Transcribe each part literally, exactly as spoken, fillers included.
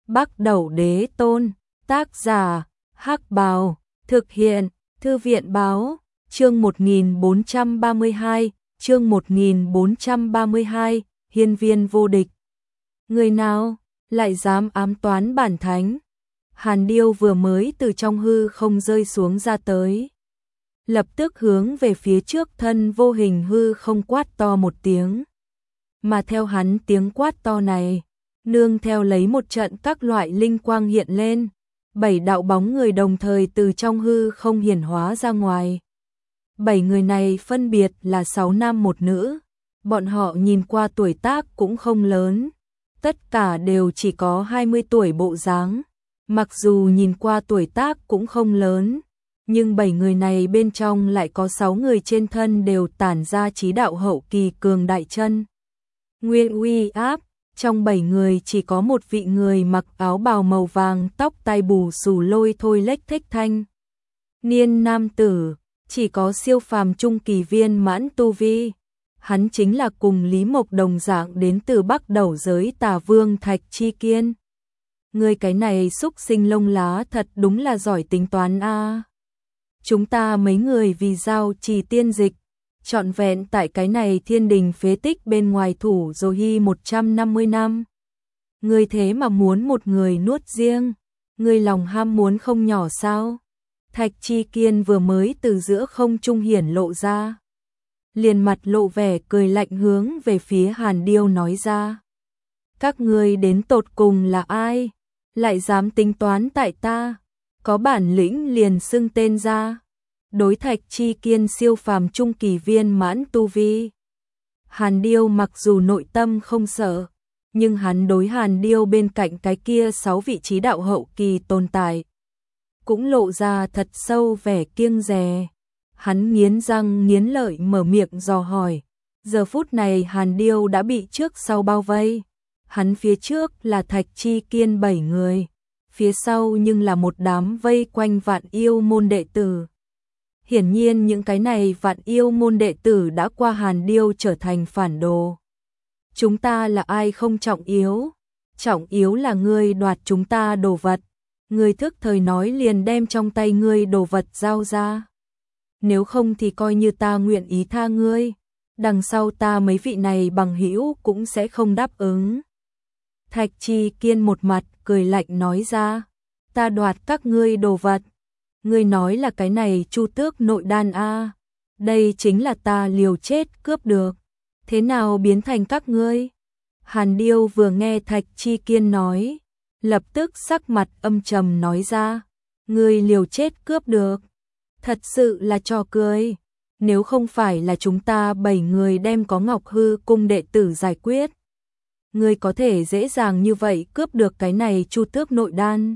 Bắc Đẩu Đế Tôn, tác giả, Hắc Bào, thực hiện, Thư viện Báo, chương một nghìn bốn trăm ba mươi hai, chương một nghìn bốn trăm ba mươi hai, hiên viên vô địch. Người nào lại dám ám toán bản thánh? Hàn Điêu vừa mới từ trong hư không rơi xuống ra tới, lập tức hướng về phía trước thân vô hình hư không quát to một tiếng. Mà theo hắn tiếng quát to này, nương theo lấy một trận các loại linh quang hiện lên, bảy đạo bóng người đồng thời từ trong hư không hiển hóa ra ngoài. Bảy người này phân biệt là sáu nam một nữ, bọn họ nhìn qua tuổi tác cũng không lớn, tất cả đều chỉ có hai mươi tuổi bộ dáng. Mặc dù nhìn qua tuổi tác cũng không lớn, nhưng bảy người này bên trong lại có sáu người trên thân đều tản ra chí đạo hậu kỳ cường đại chân nguyên uy áp. Trong bảy người chỉ có một vị người mặc áo bào màu vàng, tóc tai bù xù lôi thôi lếch thếch thanh niên nam tử, chỉ có siêu phàm trung kỳ viên mãn tu vi. Hắn chính là cùng Lý Mộc đồng dạng đến từ Bắc Đẩu giới Tà Vương Thạch Chi Kiên. Người cái này xúc sinh lông lá thật đúng là giỏi tính toán a. Chúng ta mấy người vì giao trì tiên dịch, trọn vẹn tại cái này thiên đình phế tích bên ngoài thủ rồi hy một trăm năm mươi năm. Người thế mà muốn một người nuốt riêng, người lòng ham muốn không nhỏ sao? Thạch Chi Kiên vừa mới từ giữa không trung hiển lộ ra, liền mặt lộ vẻ cười lạnh hướng về phía Hàn Điêu nói ra. Các ngươi đến tột cùng là ai? Lại dám tính toán tại ta? Có bản lĩnh liền xưng tên ra. Đối Thạch Chi Kiên siêu phàm trung kỳ viên mãn tu vi, Hàn Điêu mặc dù nội tâm không sợ, nhưng hắn đối Hàn Điêu bên cạnh cái kia sáu vị trí đạo hậu kỳ tồn tại cũng lộ ra thật sâu vẻ kiêng dè. Hắn nghiến răng nghiến lợi mở miệng dò hỏi. Giờ phút này Hàn Điêu đã bị trước sau bao vây. Hắn phía trước là Thạch Chi Kiên bảy người, phía sau nhưng là một đám vây quanh vạn yêu môn đệ tử. Hiển nhiên những cái này vạn yêu môn đệ tử đã qua Hàn Điêu trở thành phản đồ. Chúng ta là ai không trọng yếu, trọng yếu là ngươi đoạt chúng ta đồ vật. Ngươi thức thời nói liền đem trong tay ngươi đồ vật giao ra. Nếu không thì coi như ta nguyện ý tha ngươi, đằng sau ta mấy vị này bằng hữu cũng sẽ không đáp ứng. Thạch Chi Kiên một mặt cười lạnh nói ra, ta đoạt các ngươi đồ vật. Ngươi nói là cái này Chu Tước nội đan a, đây chính là ta liều chết cướp được, thế nào biến thành các ngươi? Hàn Điêu vừa nghe Thạch Chi Kiên nói, lập tức sắc mặt âm trầm nói ra, ngươi liều chết cướp được, thật sự là trò cười. Nếu không phải là chúng ta bảy người đem có Ngọc Hư cung đệ tử giải quyết, ngươi có thể dễ dàng như vậy cướp được cái này Chu Tước nội đan.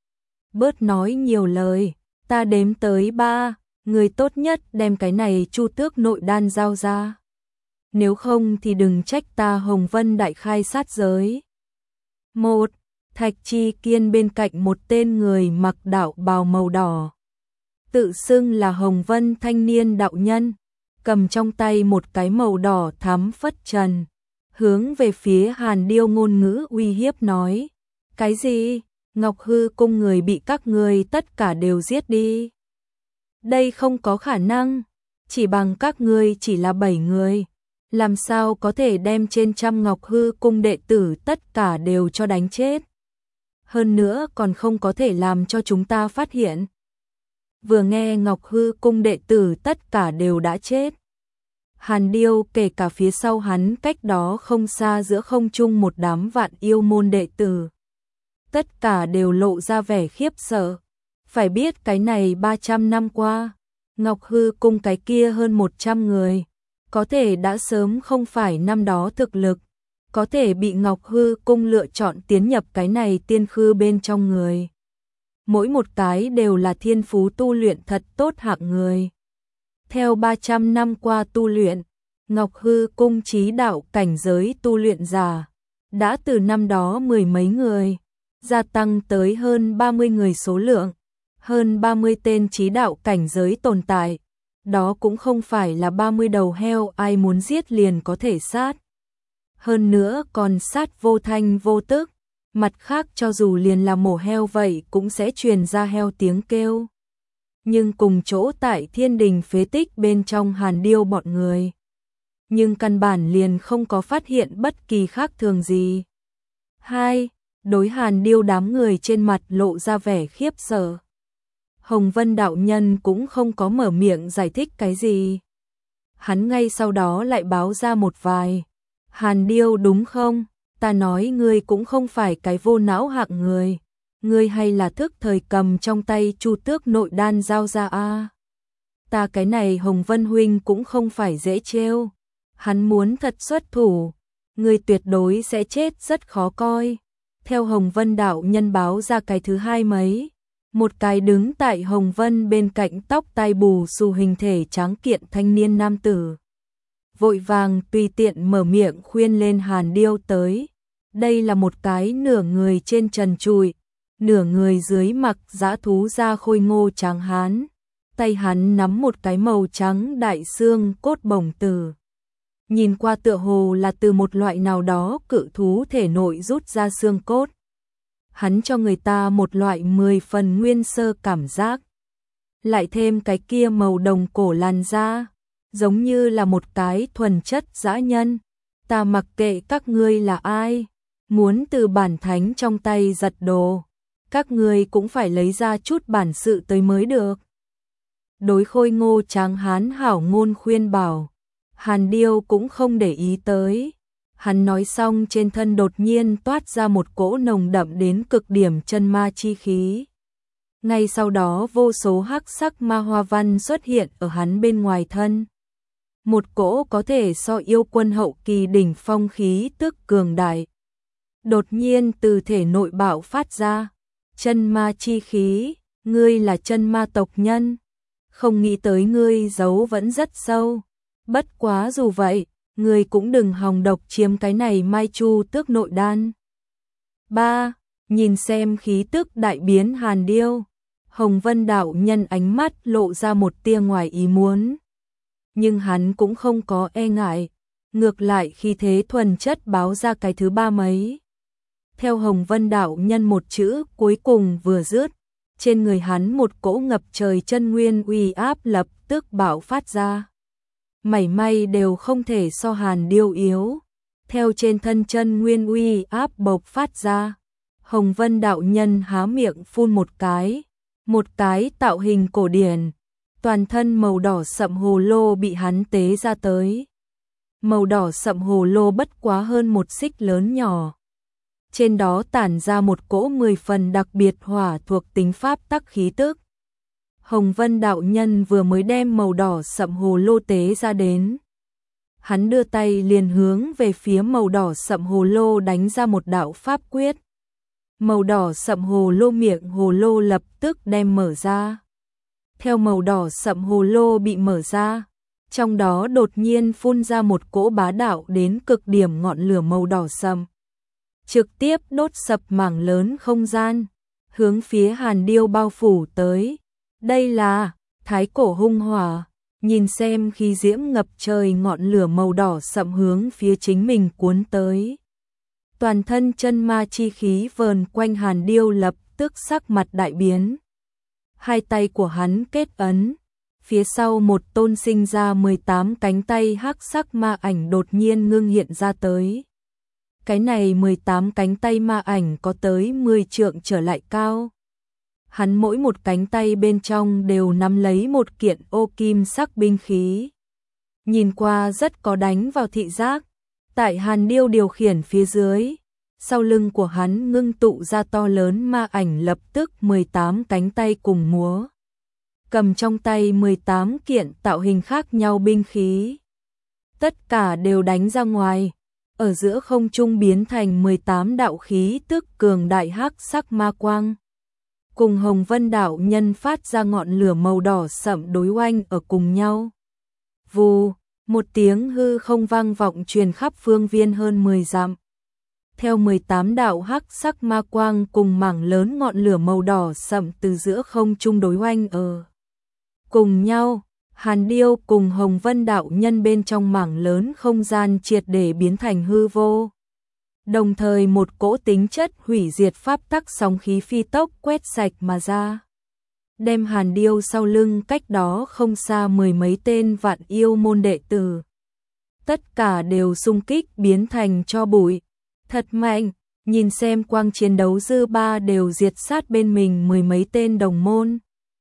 Bớt nói nhiều lời, ta đếm tới ba, người tốt nhất đem cái này Chu Tước nội đan giao ra. Nếu không thì đừng trách ta Hồng Vân đại khai sát giới. Một, Thạch Chi Kiên bên cạnh một tên người mặc đạo bào màu đỏ, tự xưng là Hồng Vân thanh niên đạo nhân, cầm trong tay một cái màu đỏ thắm phất trần, hướng về phía Hàn Điêu ngôn ngữ uy hiếp nói. Cái gì? Ngọc Hư cung người bị các ngươi tất cả đều giết đi. Đây không có khả năng, chỉ bằng các ngươi chỉ là bảy người, làm sao có thể đem trên trăm Ngọc Hư cung đệ tử tất cả đều cho đánh chết. Hơn nữa còn không có thể làm cho chúng ta phát hiện. Vừa nghe Ngọc Hư cung đệ tử tất cả đều đã chết, Hàn Điêu kể cả phía sau hắn cách đó không xa giữa không trung một đám vạn yêu môn đệ tử, tất cả đều lộ ra vẻ khiếp sợ. Phải biết cái này ba trăm năm qua, Ngọc Hư cung cái kia hơn một trăm người, có thể đã sớm không phải năm đó thực lực, có thể bị Ngọc Hư cung lựa chọn tiến nhập cái này tiên khư bên trong người. Mỗi một cái đều là thiên phú tu luyện thật tốt hạng người. Theo ba trăm năm qua tu luyện, Ngọc Hư cung chí đạo cảnh giới tu luyện giả đã từ năm đó mười mấy người gia tăng tới hơn ba mươi người số lượng, hơn ba mươi tên chí đạo cảnh giới tồn tại. Đó cũng không phải là ba mươi đầu heo ai muốn giết liền có thể sát. Hơn nữa còn sát vô thanh vô tức, Mặt khác cho dù liền là mổ heo vậy cũng sẽ truyền ra heo tiếng kêu. Nhưng cùng chỗ tại thiên đình phế tích bên trong Hàn Điêu bọn người. Nhưng căn bản liền không có phát hiện bất kỳ khác thường gì. Hai, đối Hàn Điêu đám người trên mặt lộ ra vẻ khiếp sợ. Hồng Vân đạo nhân cũng không có mở miệng giải thích cái gì. Hắn ngay sau đó lại báo ra một vài. Hàn Điêu đúng không? Ta nói ngươi cũng không phải cái vô não hạng người. Ngươi hay là thức thời cầm trong tay Chu Tước nội đan giao ra a. Ta cái này Hồng Vân huynh cũng không phải dễ trêu. Hắn muốn thật xuất thủ, ngươi tuyệt đối sẽ chết rất khó coi. Theo Hồng Vân đạo nhân báo ra cái thứ hai mấy. Một cái đứng tại Hồng Vân bên cạnh tóc tai bù xù hình thể tráng kiện thanh niên nam tử. Vội vàng tùy tiện mở miệng khuyên lên Hàn Điêu tới. Đây là một cái nửa người trên trần trụi, nửa người dưới mặc dã thú da khôi ngô tráng hán. Tay hắn nắm một cái màu trắng đại xương cốt bổng tử. Nhìn qua tựa hồ là từ một loại nào đó cự thú thể nội rút ra xương cốt. Hắn cho người ta một loại mười phần nguyên sơ cảm giác. Lại thêm cái kia màu đồng cổ làn da, giống như là một cái thuần chất dã nhân. Ta mặc kệ các ngươi là ai, muốn từ bản thánh trong tay giật đồ, các ngươi cũng phải lấy ra chút bản sự tới mới được. Đối khôi ngô tráng hán hảo ngôn khuyên bảo, Hàn Điêu cũng không để ý tới. Hắn nói xong trên thân đột nhiên toát ra một cỗ nồng đậm đến cực điểm chân ma chi khí. Ngay sau đó vô số hắc sắc ma hoa văn xuất hiện ở hắn bên ngoài thân. Một cỗ có thể so yêu quân hậu kỳ đỉnh phong khí tức cường đại. Đột nhiên từ thể nội bạo phát ra. Chân ma chi khí, ngươi là chân ma tộc nhân. Không nghĩ tới ngươi giấu vẫn rất sâu. Bất quá dù vậy, ngươi cũng đừng hòng độc chiếm cái này Mai Chu Tước nội đan. ba. Nhìn xem khí tức đại biến Hàn Điêu, Hồng Vân đạo nhân ánh mắt lộ ra một tia ngoài ý muốn. Nhưng hắn cũng không có e ngại, ngược lại khi thế thuần chất báo ra cái thứ ba mấy. Theo Hồng Vân đạo nhân một chữ cuối cùng vừa dứt, trên người hắn một cỗ ngập trời chân nguyên uy áp lập tức bạo phát ra. Mảy may đều không thể so Hàn Điêu yếu. Theo trên thân chân nguyên uy áp bộc phát ra, Hồng Vân đạo nhân há miệng phun một cái, một cái tạo hình cổ điển, toàn thân màu đỏ sậm hồ lô bị hắn tế ra tới. Màu đỏ sậm hồ lô bất quá hơn một xích lớn nhỏ. Trên đó tản ra một cỗ mười phần đặc biệt hỏa thuộc tính pháp tắc khí tức. Hồng Vân đạo nhân vừa mới đem màu đỏ sậm hồ lô tế ra đến. Hắn đưa tay liền hướng về phía màu đỏ sậm hồ lô đánh ra một đạo pháp quyết. Màu đỏ sậm hồ lô miệng hồ lô lập tức đem mở ra. Theo màu đỏ sậm hồ lô bị mở ra, trong đó đột nhiên phun ra một cỗ bá đạo đến cực điểm ngọn lửa màu đỏ sậm. Trực tiếp đốt sập mảng lớn không gian, hướng phía Hàn Điêu bao phủ tới. Đây là thái cổ hung hỏa, nhìn xem khi diễm ngập trời ngọn lửa màu đỏ sậm hướng phía chính mình cuốn tới. Toàn thân chân ma chi khí vờn quanh Hàn Điêu lập tức sắc mặt đại biến. Hai tay của hắn kết ấn, phía sau một tôn sinh ra mười tám cánh tay hắc sắc ma ảnh đột nhiên ngưng hiện ra tới. Cái này mười tám cánh tay ma ảnh có tới mười trượng trở lại cao. Hắn mỗi một cánh tay bên trong đều nắm lấy một kiện ô kim sắc binh khí. Nhìn qua rất có đánh vào thị giác. Tại Hàn Điêu điều khiển phía dưới, sau lưng của hắn ngưng tụ ra to lớn ma ảnh lập tức mười tám cánh tay cùng múa. Cầm trong tay mười tám kiện tạo hình khác nhau binh khí. Tất cả đều đánh ra ngoài, ở giữa không trung biến thành mười tám đạo khí tức cường đại hắc sắc ma quang. Cùng Hồng Vân đạo nhân phát ra ngọn lửa màu đỏ sậm đối oanh ở cùng nhau. Vù, một tiếng hư không vang vọng truyền khắp phương viên hơn mười dặm. Theo mười tám đạo hắc sắc ma quang cùng mảng lớn ngọn lửa màu đỏ sậm từ giữa không trung đối oanh ở cùng nhau, Hàn Điêu cùng Hồng Vân đạo nhân bên trong mảng lớn không gian triệt để biến thành hư vô. Đồng thời một cỗ tính chất hủy diệt pháp tắc sóng khí phi tốc quét sạch mà ra. Đem Hàn Điêu sau lưng cách đó không xa mười mấy tên vạn yêu môn đệ tử. Tất cả đều xung kích biến thành tro bụi. Thật mạnh, nhìn xem quang chiến đấu dư ba đều diệt sát bên mình mười mấy tên đồng môn.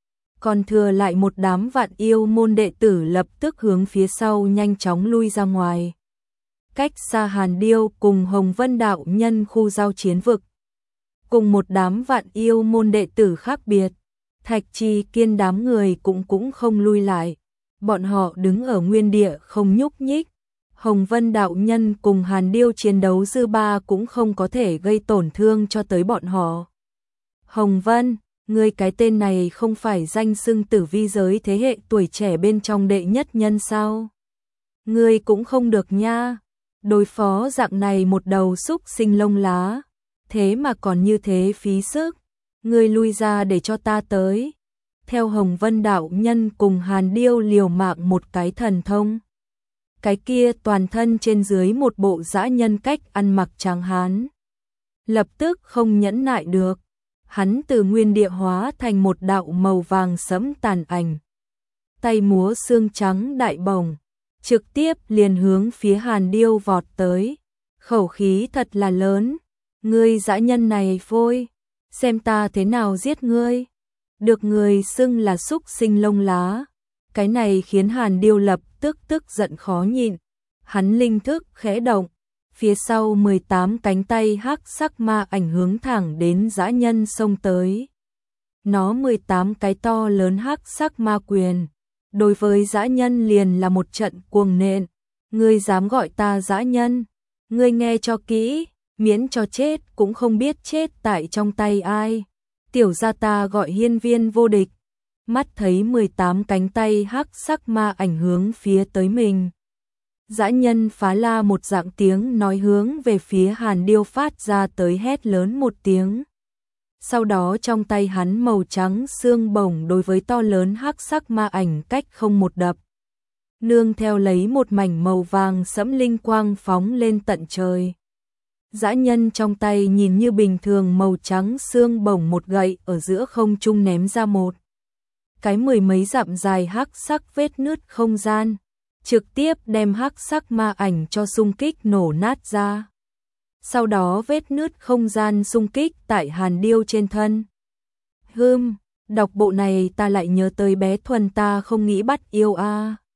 Còn thừa lại một đám vạn yêu môn đệ tử lập tức hướng phía sau nhanh chóng lui ra ngoài. Cách xa Hàn Điêu cùng Hồng Vân đạo nhân khu giao chiến vực. Cùng một đám vạn yêu môn đệ tử khác biệt, Thạch Trì Kiên đám người cũng cũng không lui lại. Bọn họ đứng ở nguyên địa không nhúc nhích. Hồng Vân đạo nhân cùng Hàn Điêu chiến đấu dư ba cũng không có thể gây tổn thương cho tới bọn họ. Hồng Vân, ngươi cái tên này không phải danh xưng tử vi giới thế hệ tuổi trẻ bên trong đệ nhất nhân sao? Ngươi cũng không được nha. Đối phó dạng này một đầu xúc sinh lông lá, thế mà còn như thế phí sức. Ngươi lui ra để cho ta tới. Theo Hồng Vân đạo nhân cùng Hàn Điêu liều mạng một cái thần thông. Cái kia toàn thân trên dưới một bộ dã nhân cách ăn mặc tráng hán. Lập tức không nhẫn nại được. Hắn từ nguyên địa hóa thành một đạo màu vàng sẫm tàn ảnh. Tay múa xương trắng đại bồng. Trực tiếp liền hướng phía Hàn Điêu vọt tới. Khẩu khí thật là lớn. Ngươi dã nhân này phôi. Xem ta thế nào giết ngươi. Được người xưng là xúc sinh lông lá. Cái này khiến Hàn Điêu lập tức tức giận khó nhịn. Hắn linh thức khẽ động. Phía sau mười tám cánh tay hắc sắc ma ảnh hướng thẳng đến dã nhân xông tới. Nó mười tám cái to lớn hắc sắc ma quyền. Đối với dã nhân liền là một trận cuồng nện. Ngươi dám gọi ta dã nhân? Ngươi nghe cho kỹ, miễn cho chết cũng không biết chết tại trong tay ai. Tiểu gia ta gọi hiên viên vô địch. Mắt thấy mười tám cánh tay hắc sắc ma ảnh hướng phía tới mình. Dã nhân phá la một dạng tiếng nói hướng về phía Hàn Điêu phát ra tới hét lớn một tiếng. Sau đó trong tay hắn màu trắng xương bổng đối với to lớn hắc sắc ma ảnh cách không một đập. Nương theo lấy một mảnh màu vàng sẫm linh quang phóng lên tận trời. Dã nhân trong tay nhìn như bình thường màu trắng xương bổng một gậy ở giữa không trung ném ra một. Cái mười mấy dặm dài hắc sắc vết nứt không gian. Trực tiếp đem hắc sắc ma ảnh cho xung kích nổ nát ra. Sau đó vết nứt không gian xung kích tại Hàn Điêu trên thân. Hừm, đọc bộ này ta lại nhớ tới bé Thuần ta không nghĩ bắt yêu a.